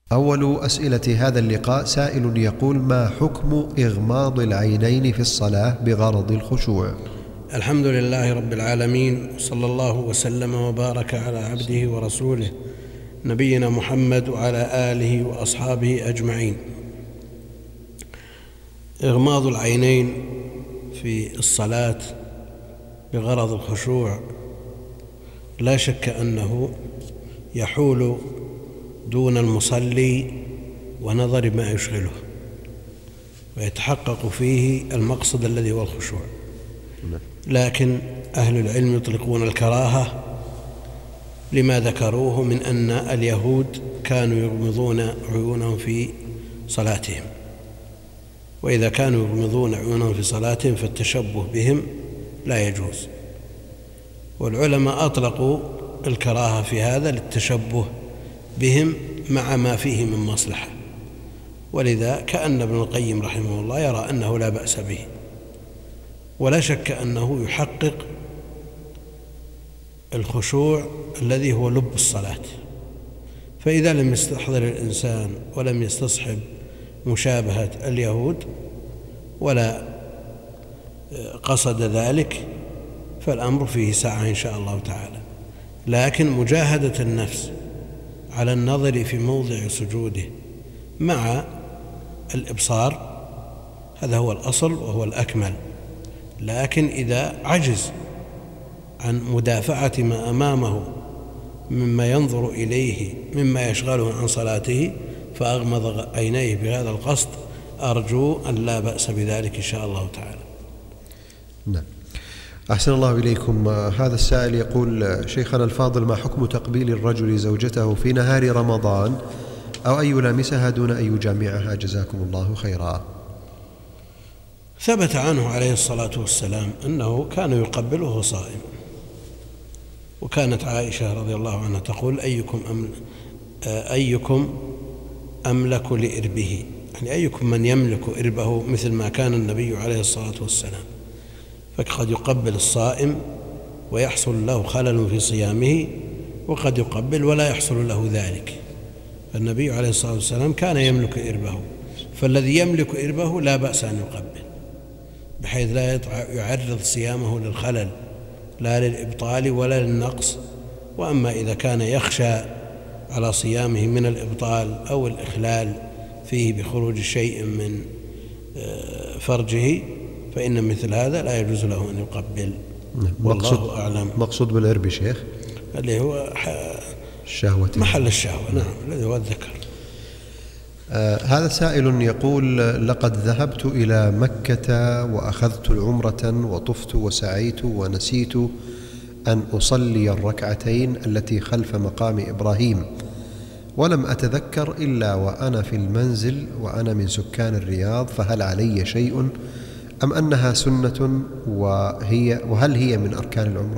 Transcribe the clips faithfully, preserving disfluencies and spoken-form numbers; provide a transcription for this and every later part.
أول أسئلة هذا اللقاء سائل يقول: ما حكم إغماض العينين في الصلاة بغرض الخشوع؟ الحمد لله رب العالمين، صلى الله وسلم وبارك على عبده ورسوله نبينا محمد وعلى آله وأصحابه أجمعين. إغماض العينين في الصلاة بغرض الخشوع لا شك أنه يحول دون المصلي ونظر ما يشغله، ويتحقق فيه المقصد الذي هو الخشوع. لكن أهل العلم يطلقون الكراهة لما ذكروه من أن اليهود كانوا يغمضون عيونهم في صلاتهم، وإذا كانوا يغمضون عيونهم في صلاتهم فالتشبه بهم لا يجوز. والعلماء أطلقوا الكراهة في هذا للتشبه بهم مع ما فيه من مصلحة، ولذا كأن ابن القيم رحمه الله يرى أنه لا بأس به، ولا شك أنه يحقق الخشوع الذي هو لب الصلاة. فإذا لم يستحضر الإنسان ولم يستصحب مشابهة اليهود ولا قصد ذلك فالأمر فيه سعة إن شاء الله تعالى. لكن مجاهدة النفس على النظر في موضع سجوده مع الإبصار هذا هو الأصل وهو الأكمل. لكن إذا عجز عن مدافعة ما أمامه مما ينظر إليه مما يشغله عن صلاته فأغمض عينيه بهذا القصد، أرجو أن لا بأس بذلك إن شاء الله تعالى. نعم. أحسن الله إليكم. هذا السائل يقول: شيخنا الفاضل، ما حكم تقبيل الرجل زوجته في نهار رمضان أو أن يلامسها دون أن يجامعها؟ جزاكم الله خيرا. ثبت عنه عليه الصلاة والسلام أنه كان يقبل وهو صائم، وكانت عائشة رضي الله عنها تقول: أيكم أم أيكم أملك لإربه، يعني أيكم من يملك إربه مثل ما كان النبي عليه الصلاة والسلام. فقد يقبل الصائم ويحصل له خلل في صيامه، وقد يقبل ولا يحصل له ذلك. فالنبي عليه الصلاة والسلام كان يملك إربه، فالذي يملك إربه لا بأس أن يقبل بحيث لا يعرض صيامه للخلل لا للإبطال ولا للنقص. وأما إذا كان يخشى على صيامه من الإبطال أو الإخلال فيه بخروج شيء من فرجه فإن مثل هذا لا يجوز له أن يقبل. والله أعلم. مقصود بالعرب شيخ اللي هو الشهوة، محل الشهوة. نعم، الذي هو الذكر. آه هذا سائل يقول: لقد ذهبت إلى مكة وأخذت العمرة وطفت وسعيت ونسيت أن أصلي الركعتين التي خلف مقام إبراهيم، ولم أتذكر إلا وأنا في المنزل وأنا من سكان الرياض، فهل علي شيء أم أنها سنة، وهي وهل هي من أركان العمرة؟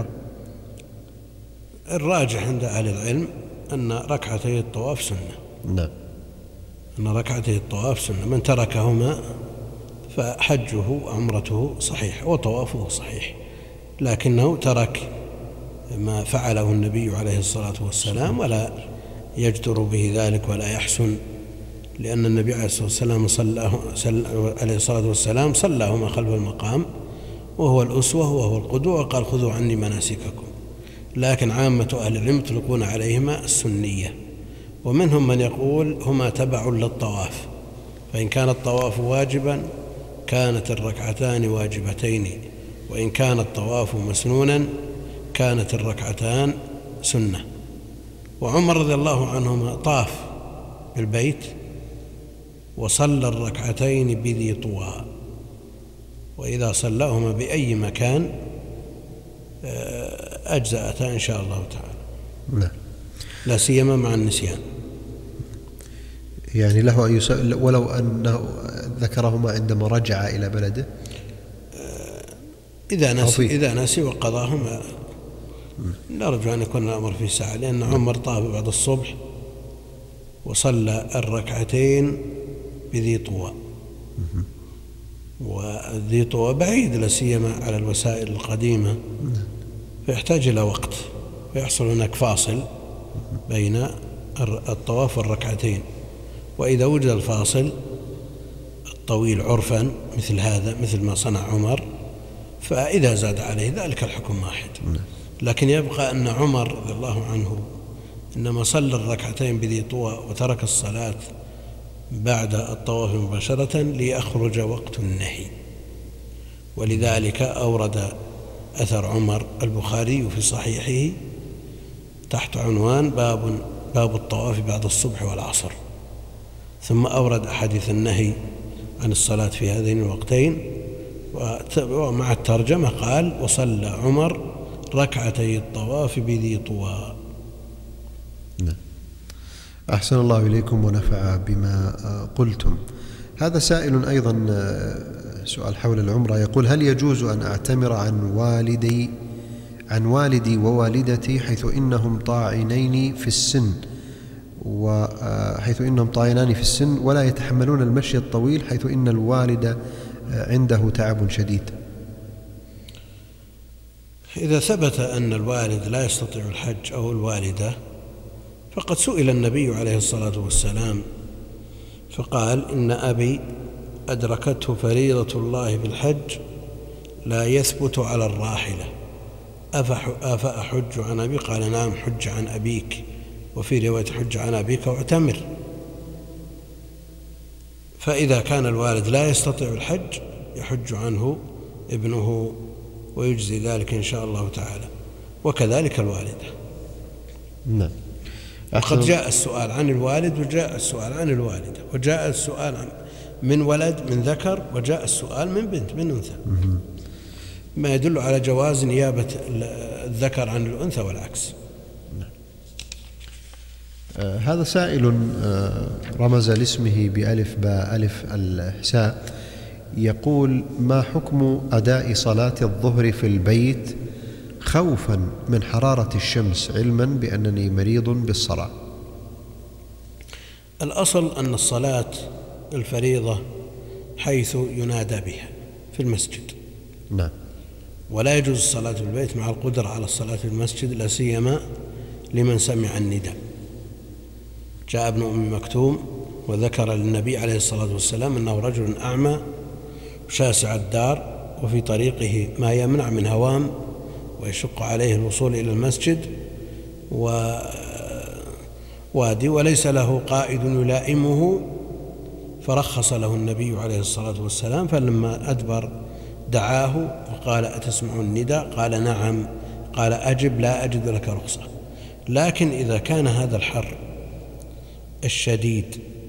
الراجح عند أهل العلم أن ركعتي الطواف سنة. نعم. أن ركعتي الطواف سنة، من تركهما فحجه وعمرته صحيح وطوافه صحيح، لكنه ترك ما فعله النبي عليه الصلاة والسلام ولا يجدر به ذلك ولا يحسن، لأن النبي عليه الصلاة والسلام صلى عليه الصلاة والسلام صلاهما خلف المقام وهو الأسوة وهو القدوة، وقال: خذوا عني مناسككم. لكن عامة أهل العلم يطلقون عليهما السنية، ومنهم من يقول هما تبع للطواف، فإن كان الطواف واجبا كانت الركعتان واجبتين، وإن كان الطواف مسنونا كانت الركعتان سنة. وعمر رضي الله عنهما طاف بالبيت وصلى الركعتين بذي طوى، وإذا صلاهما بأي مكان أجزأتا إن شاء الله تعالى. نعم. لا سيما مع النسيان، يعني له أن يصلي ولو أنه ذكرهما عندما رجع إلى بلده إذا نسي إذا نسي وقضاهما. نرجو أن يكون الأمر في ساعة، لأن عمر طاف بعد الصبح وصلى الركعتين بذي طوى، وذي طوى بعيد لا سيما على الوسائل القديمة، فيحتاج إلى وقت، فيحصل هناك فاصل بين الطواف والركعتين. وإذا وجد الفاصل الطويل عرفا مثل هذا مثل ما صنع عمر فإذا زاد عليه ذلك الحكم واحد. لكن يبقى أن عمر رضي الله عنه إنما صلى الركعتين بذي طوى وترك الصلاة بعد الطواف مباشرة ليخرج وقت النهي، ولذلك أورد أثر عمر البخاري في صحيحه تحت عنوان باب باب الطواف بعد الصبح والعصر، ثم أورد أحاديث النهي عن الصلاة في هذين الوقتين، ومع الترجمة قال وصلى عمر ركعتي الطواف بذي طوى. نعم. أحسن الله إليكم ونفع بما قلتم. هذا سائل أيضا سؤال حول العمرة، يقول هل يجوز أن أعتمر عن والدي عن والدي ووالدتي حيث إنهم طاعنين في السن وحيث إنهم طاعنان في السن ولا يتحملون المشي الطويل حيث إن الوالد عنده تعب شديد؟ إذا ثبت أن الوالد لا يستطيع الحج أو الوالدة فقد سئل النبي عليه الصلاة والسلام فقال إن أبي أدركته فريضة الله بالحج لا يثبت على الراحلة أفأحج عن أبي؟ قال نعم حج عن أبيك، وفي رواية حج عن أبيك واعتمر. فإذا كان الوالد لا يستطيع الحج يحج عنه ابنه ويجزي ذلك إن شاء الله تعالى، وكذلك الوالدة. نعم. وقد جاء السؤال عن الوالد وجاء السؤال عن الوالدة، وجاء السؤال عن من ولد من ذكر وجاء السؤال من بنت من أنثى، ما يدل على جواز نيابة الذكر عن الأنثى والعكس. آه هذا سائل آه رمز لاسمه بألف باء ألف الحساء، يقول ما حكم أداء صلاة الظهر في البيت خوفا من حرارة الشمس علما بأنني مريض بالصرع؟ الأصل أن الصلاة الفريضة حيث ينادى بها في المسجد. نعم. ولا يجوز الصلاة في البيت مع القدرة على الصلاة في المسجد، لا سيما لمن سمع النداء. جاء ابن أم مكتوم وذكر للنبي عليه الصلاة والسلام أنه رجل أعمى شاسع الدار وفي طريقه ما يمنع من هوام ويشق عليه الوصول إلى المسجد ووادي وليس له قائد يلائمه، فرخص له النبي عليه الصلاة والسلام، فلما أدبر دعاه وقال أتسمع النداء؟ قال نعم. قال أجب لا أجد لك رخصة. لكن إذا كان هذا الحر الشديد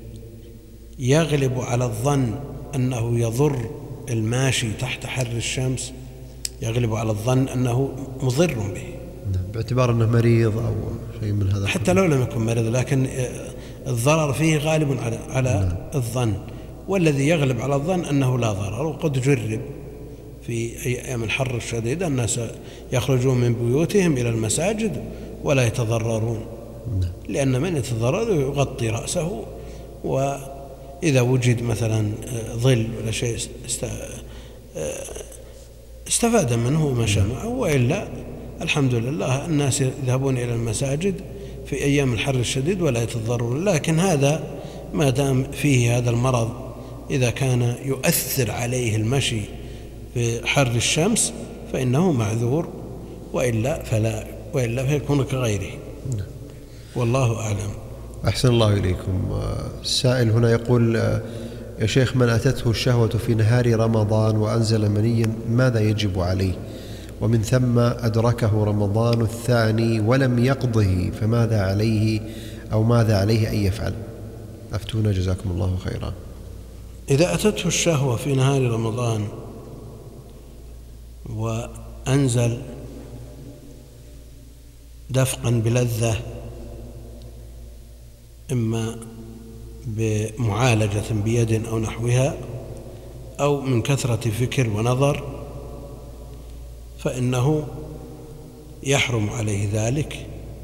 يغلب على الظن أنه يضر الماشي تحت حر الشمس، يغلب على الظن أنه مضر به باعتبار أنه مريض أو شيء من هذا، حتى لو لم يكن مريض لكن الضرر فيه غالب على, على الظن، والذي يغلب على الظن أنه لا ضرر. وقد جرب في أيام الحر الشديد الناس يخرجون من بيوتهم إلى المساجد ولا يتضررون، لأن من يتضرر يغطي رأسه، وإذا وجد مثلا ظل ولا شيء استفاد منه ومشى معه، وإلا الحمد لله الناس يذهبون إلى المساجد في أيام الحر الشديد ولا يتضررون. لكن هذا ما دام فيه هذا المرض إذا كان يؤثر عليه المشي في حر الشمس فإنه معذور، وإلا فلا وإلا فيكون كغيره. والله أعلم. أحسن الله إليكم. السائل هنا يقول يا شيخ من أتته الشهوة في نهار رمضان وأنزل منيا ماذا يجب عليه؟ ومن ثم أدركه رمضان الثاني ولم يقضه فماذا عليه أو ماذا عليه أن يفعل؟ أفتونا جزاكم الله خيرا. إذا أتته الشهوة في نهار رمضان وأنزل دفقا بلذة إما بمعالجة بيد أو نحوها أو من كثرة فكر ونظر فإنه يحرم عليه ذلك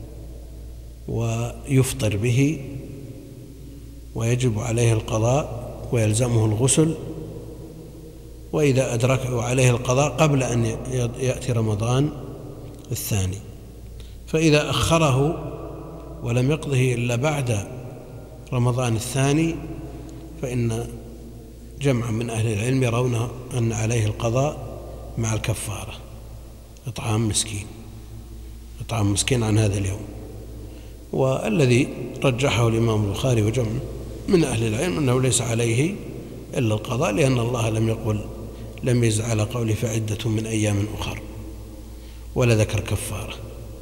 ويفطر به ويجب عليه القضاء ويلزمه الغسل، وإذا أدركه عليه القضاء قبل أن يأتي رمضان الثاني. فإذا أخره ولم يقضه إلا بعد رمضان الثاني فإن جمع من أهل العلم يرون أن عليه القضاء مع الكفارة، إطعام مسكين إطعام مسكين عن هذا اليوم. والذي رجحه الإمام البخاري وجمع من أهل العلم أنه ليس عليه إلا القضاء، لأن الله لم يقل لم يزد على قوله فعدة من أيام أخر ولا ذكر كفارة.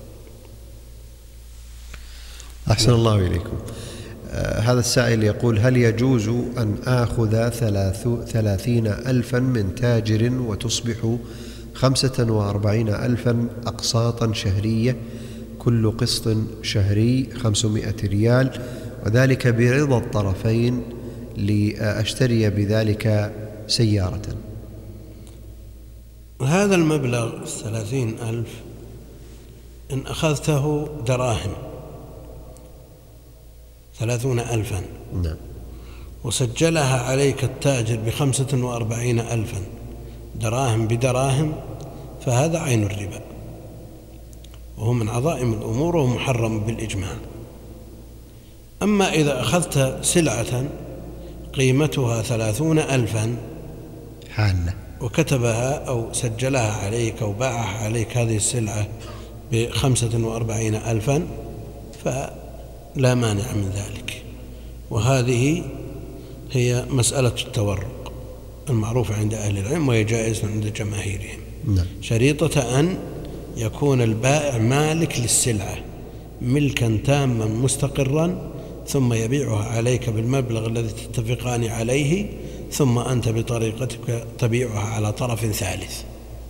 أحسن الله إليكم. آه هذا السائل يقول: هل يجوز أن آخذ ثلاث ثلاثين ألفا من تاجر وتصبح خمسة وأربعين ألفا أقساطا شهرية، كل قسط شهري خمسمائة ريال، وذلك برضا الطرفين لأشتري بذلك سيارة؟ هذا المبلغ ثلاثين ألف إن أخذته دراهم ثلاثون ألفا نعم، وسجلها عليك التاجر بخمسة وأربعين ألفا دراهم بدراهم، فهذا عين الربا، وهو من عظائم الأمور وهو محرم بالإجماع. أما إذا أخذت سلعة قيمتها ثلاثون ألفا حالة وكتبها أو سجلها عليك أو باعها عليك هذه السلعة بخمسة وأربعين ألفا فلا مانع من ذلك، وهذه هي مسألة التورق المعروفة عند أهل العلم وهي جائزة عند جماهيرهم. نعم. شريطة أن يكون البائع مالك للسلعة ملكا تاما مستقرا، ثم يبيعها عليك بالمبلغ الذي تتفقان عليه، ثم أنت بطريقتك تبيعها على طرف ثالث.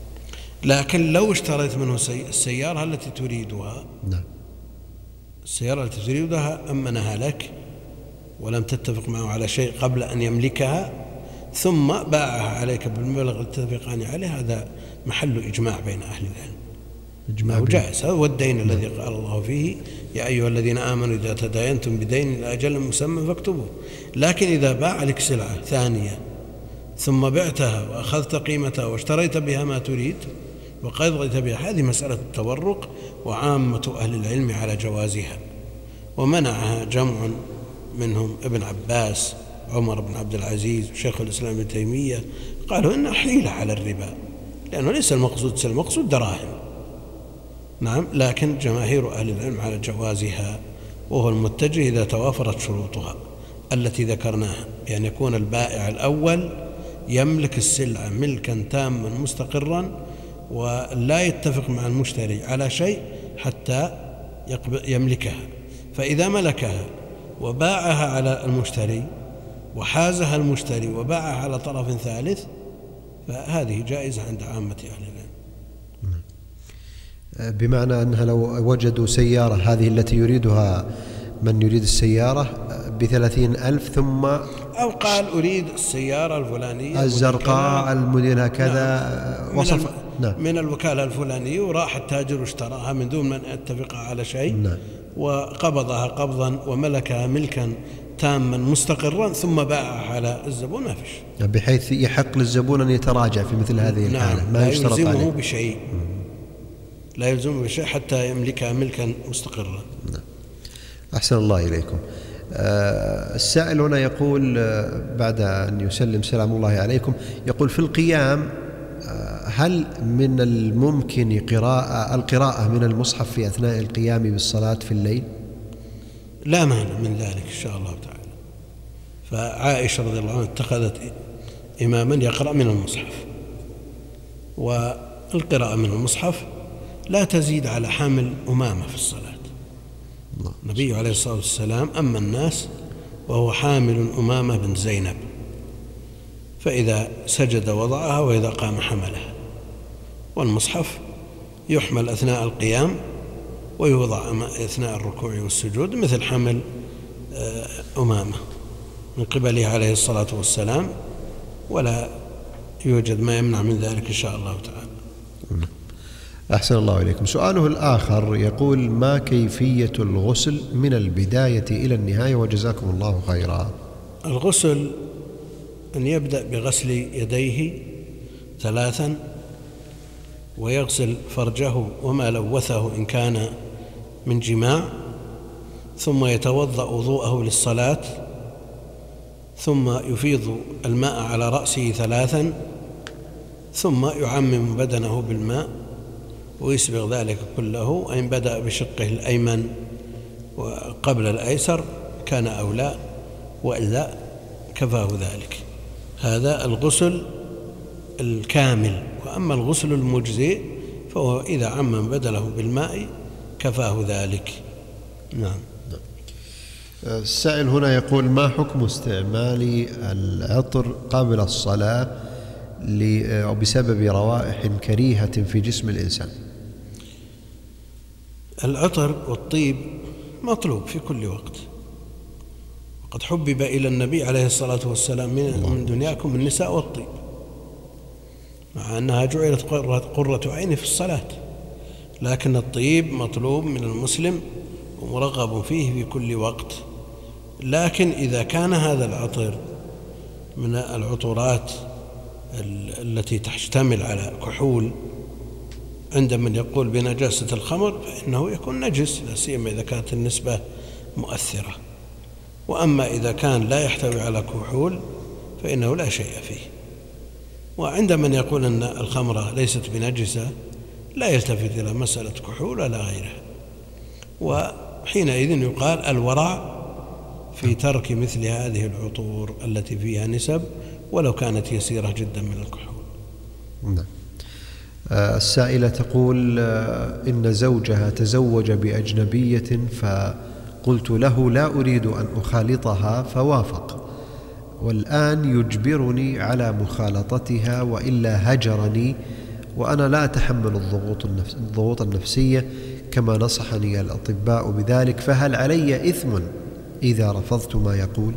لكن لو اشتريت منه السيارة التي تريدها، نعم، السيارة التي تريدها أمنها لك ولم تتفق معه على شيء قبل أن يملكها، ثم باعها عليك بالمبلغ الذي تتفقان عليه، هذا محل إجماع بين أهل العلم، إجماع جائز. هذا هو الدين نعم. الذي قال الله فيه: يا أيها الذين آمنوا إذا تداينتم بدين إلى أجل مسمى فاكتبوه. لكن إذا باع لك سلعة ثانية ثم بعتها وأخذت قيمتها واشتريت بها ما تريد وقضيت بها، هذه مسألة التورق، وعامة أهل العلم على جوازها، ومنعها جمع منهم ابن عباس، عمر بن عبد العزيز، وشيخ الإسلام ابن تيمية، قالوا إنها حيلة على الربا، لأنه ليس المقصود سلم، المقصود دراهم. نعم، لكن جماهير أهل العلم على جوازها، وهو المتجه إذا توافرت شروطها التي ذكرناها، بأن يكون البائع الأول يملك السلعة ملكا تاما مستقرا ولا يتفق مع المشتري على شيء حتى يملكها، فإذا ملكها وباعها على المشتري وحازها المشتري وباعها على طرف ثالث، فهذه جائزة عند عامة أهل العلم. بمعنى أنها لو وجدوا سيارة هذه التي يريدها من يريد السيارة بثلاثين ألف، ثم أو قال أريد السيارة الفلانية الزرقاء الموديل هكذا، نعم. وصف من, نعم. من الوكالة الفلانية، وراح التاجر واشتراها من دون من اتفق على شيء، نعم. وقبضها قبضا وملكها ملكا تاما مستقرا، ثم باعها على الزبون، ما فيش، بحيث يحق للزبون أن يتراجع في مثل هذه الحالة. نعم. ما لا يشترط عليه يلزمه بشيء، لا يلزمه بشيء حتى يملكها ملكا مستقرا. نعم. أحسن الله إليكم. أه السائل هنا يقول أه بعد أن يسلم سلام الله عليكم، يقول: في القيام أه هل من الممكن قراءة القراءة من المصحف في أثناء القيام بالصلاة في الليل؟ لا مانع من ذلك إن شاء الله تعالى. فعائشة رضي الله عنها اتخذت إماما يقرأ من المصحف، والقراءة من المصحف لا تزيد على حامل أمامة في الصلاة. النبي عليه الصلاة والسلام أما الناس وهو حامل أمامة بنت زينب، فإذا سجد وضعها وإذا قام حملها، والمصحف يحمل أثناء القيام ويوضع أثناء الركوع والسجود، مثل حمل أمامة من قبله عليه الصلاة والسلام، ولا يوجد ما يمنع من ذلك إن شاء الله تعالى. أحسن الله إليكم. سؤاله الآخر يقول: ما كيفية الغسل من البداية إلى النهاية، وجزاكم الله خيرا؟ الغسل أن يبدأ بغسل يديه ثلاثا، ويغسل فرجه وما لوثه إن كان من جماع، ثم يتوضأ وضوءه للصلاة، ثم يفيض الماء على رأسه ثلاثا، ثم يعمم بدنه بالماء ويسبغ ذلك كله، أن بدأ بشقه الأيمن وقبل الأيسر كان أولى، وإلا كفاه ذلك. هذا الغسل الكامل. وأما الغسل المجزئ فهو إذا عمم بدنه بالماء كفاه ذلك. نعم. السائل هنا يقول: ما حكم استعمال العطر قبل الصلاة أو بسبب روائح كريهة في جسم الإنسان؟ العطر والطيب مطلوب في كل وقت، وقد حبب إلى النبي عليه الصلاة والسلام من دنياكم النساء والطيب، مع أنها جعلت قرة عين في الصلاة، لكن الطيب مطلوب من المسلم ومرغب فيه في كل وقت. لكن إذا كان هذا العطر من العطورات التي تشتمل على كحول عند من يقول بنجاسة الخمر فإنه يكون نجس، لا سيما إذا كانت النسبة مؤثرة. وأما إذا كان لا يحتوي على كحول فإنه لا شيء فيه. وعند من يقول أن الخمرة ليست بنجسة لا يلتفت إلى مسألة كحول ولا غيرها، وحينئذ يقال الورع في ترك مثل هذه العطور التي فيها نسب ولو كانت يسيرة جدا من الكحول. نعم. السائلة تقول: إن زوجها تزوج بأجنبية فقلت له لا أريد أن أخالطها فوافق، والآن يجبرني على مخالطتها وإلا هجرني، وأنا لا أتحمل الضغوط النفس الضغوط النفسية كما نصحني الأطباء بذلك، فهل علي إثم إذا رفضت ما يقول؟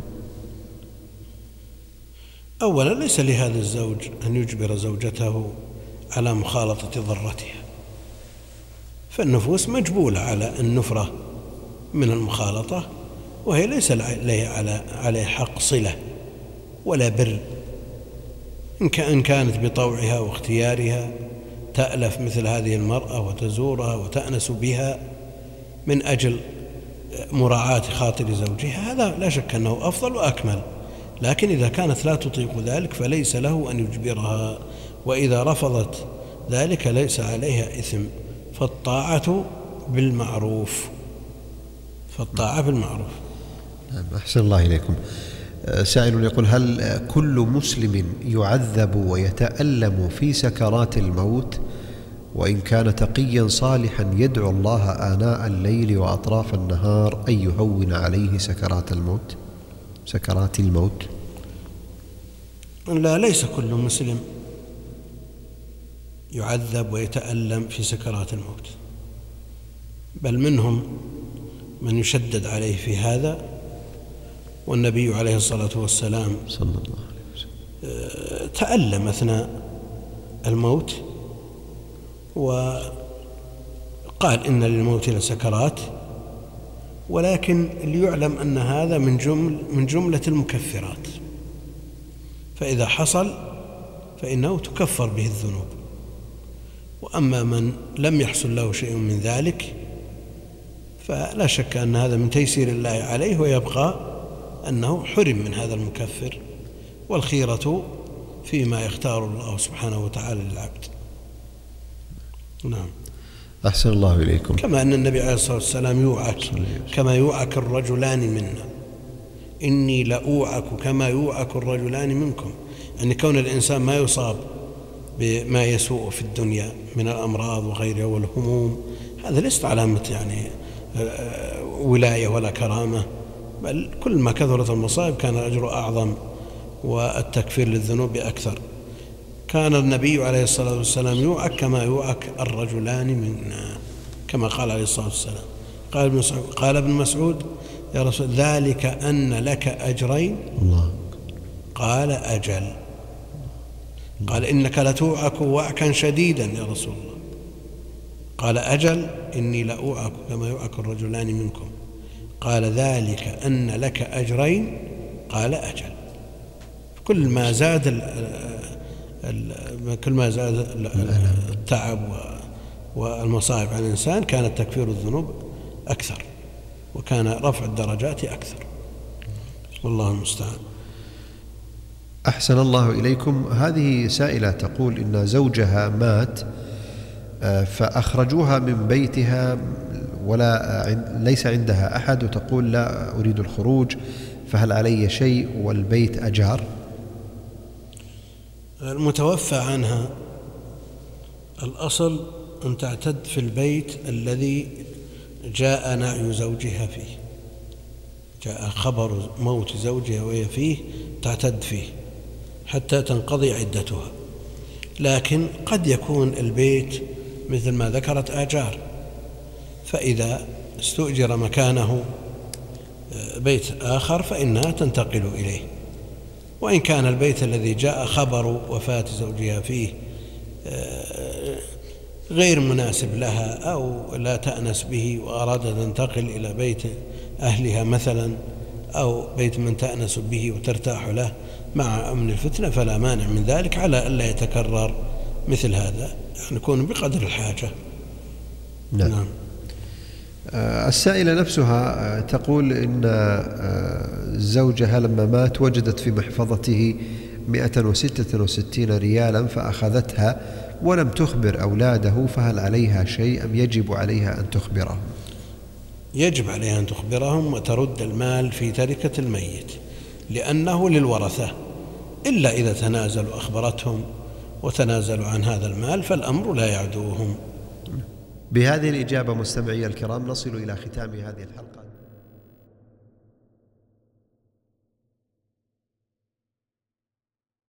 أولا ليس لهذا الزوج أن يجبر زوجته على مخالطة ضرتها، فالنفوس مجبولة على النفرة من المخالطة، وهي ليس عليها عليه حق صلة ولا بر. إن كانت بطوعها واختيارها تألف مثل هذه المرأة وتزورها وتأنس بها من أجل مراعاة خاطر زوجها، هذا لا شك أنه أفضل وأكمل. لكن إذا كانت لا تطيق ذلك فليس له أن يجبرها، وإذا رفضت ذلك ليس عليها إثم. فالطاعة بالمعروف فالطاعة بالمعروف. أحسن الله إليكم. سائل يقول: هل كل مسلم يعذب ويتألم في سكرات الموت، وإن كان تقيا صالحا يدعو الله آناء الليل وأطراف النهار أن يهون عليه سكرات الموت سكرات الموت؟ لا، ليس كل مسلم يعذب ويتألم في سكرات الموت، بل منهم من يشدد عليه في هذا. والنبي عليه الصلاة والسلام صلى الله عليه وسلم تألم أثناء الموت وقال إن للموت لسكرات، ولكن ليعلم أن هذا من جمل من جملة المكفرات، فإذا حصل فإنه تكفر به الذنوب. وأما من لم يحصل له شيء من ذلك فلا شك أن هذا من تيسير الله عليه، ويبقى أنه حرم من هذا المكفر، والخيرة فيما يختار الله سبحانه وتعالى للعبد. نعم. أحسن الله إليكم. كما أن النبي عليه الصلاة والسلام يوعك كما يوعك الرجلان منا، إني لأوعك كما يوعك الرجلان منكم. يعني كون الإنسان ما يصاب بما يسوء في الدنيا من الأمراض وغيرها والهموم، هذا ليست علامة يعني ولاية ولا كرامة، بل كل ما كثرت المصائب كان الأجر أعظم والتكفير للذنوب أكثر. كان النبي عليه الصلاة والسلام يوعك كما يوعك الرجلان منا، كما قال عليه الصلاة والسلام. قال ابن مسعود, قال ابن مسعود يا رسول ذلك أن لك أجرين؟ الله. قال أجل. قال إنك لتوعك وعكا شديدا يا رسول الله. قال أجل إني لأوعك كما يوعك الرجلان منكم. قال ذلك أن لك أجرين؟ قال أجل. كل ما زاد ال ال كل ما زاد التعب والمصائب على الإنسان كان تكفير الذنوب أكثر، وكان رفع الدرجات أكثر، والله المستعان. أحسن الله إليكم. هذه سائلة تقول إن زوجها مات فأخرجوها من بيتها ولا ليس عندها أحد، وتقول لا أريد الخروج، فهل علي شيء والبيت أجار؟ المتوفى عنها الأصل أن تعتد في البيت الذي جاء نعي زوجها فيه، جاء خبر موت زوجها وهي فيه، تعتد فيه حتى تنقضي عدتها. لكن قد يكون البيت مثل ما ذكرت آجار، فإذا استؤجر مكانه بيت آخر فإنها تنتقل إليه. وإن كان البيت الذي جاء خبر وفاة زوجها فيه غير مناسب لها أو لا تأنس به وأراد أن تنتقل إلى بيت أهلها مثلا أو بيت من تأنس به وترتاح له مع أمن الفتنة، فلا مانع من ذلك على ألا يتكرر مثل هذا، يعني يكون بقدر الحاجة. نعم, نعم. السائلة نفسها تقول إن زوجها لما مات وجدت في محفظته مئة وستة وستين ريالا فأخذتها ولم تخبر أولاده، فهل عليها شيء أم يجب عليها أن تخبرهم؟ يجب عليها أن تخبرهم وترد المال في تركة الميت لأنه للورثة، إلا إذا تنازلوا أخبرتهم وتنازلوا عن هذا المال فالأمر لا يعدوهم. بهذه الإجابة مستمعي الكرام نصل إلى ختام هذه الحلقة.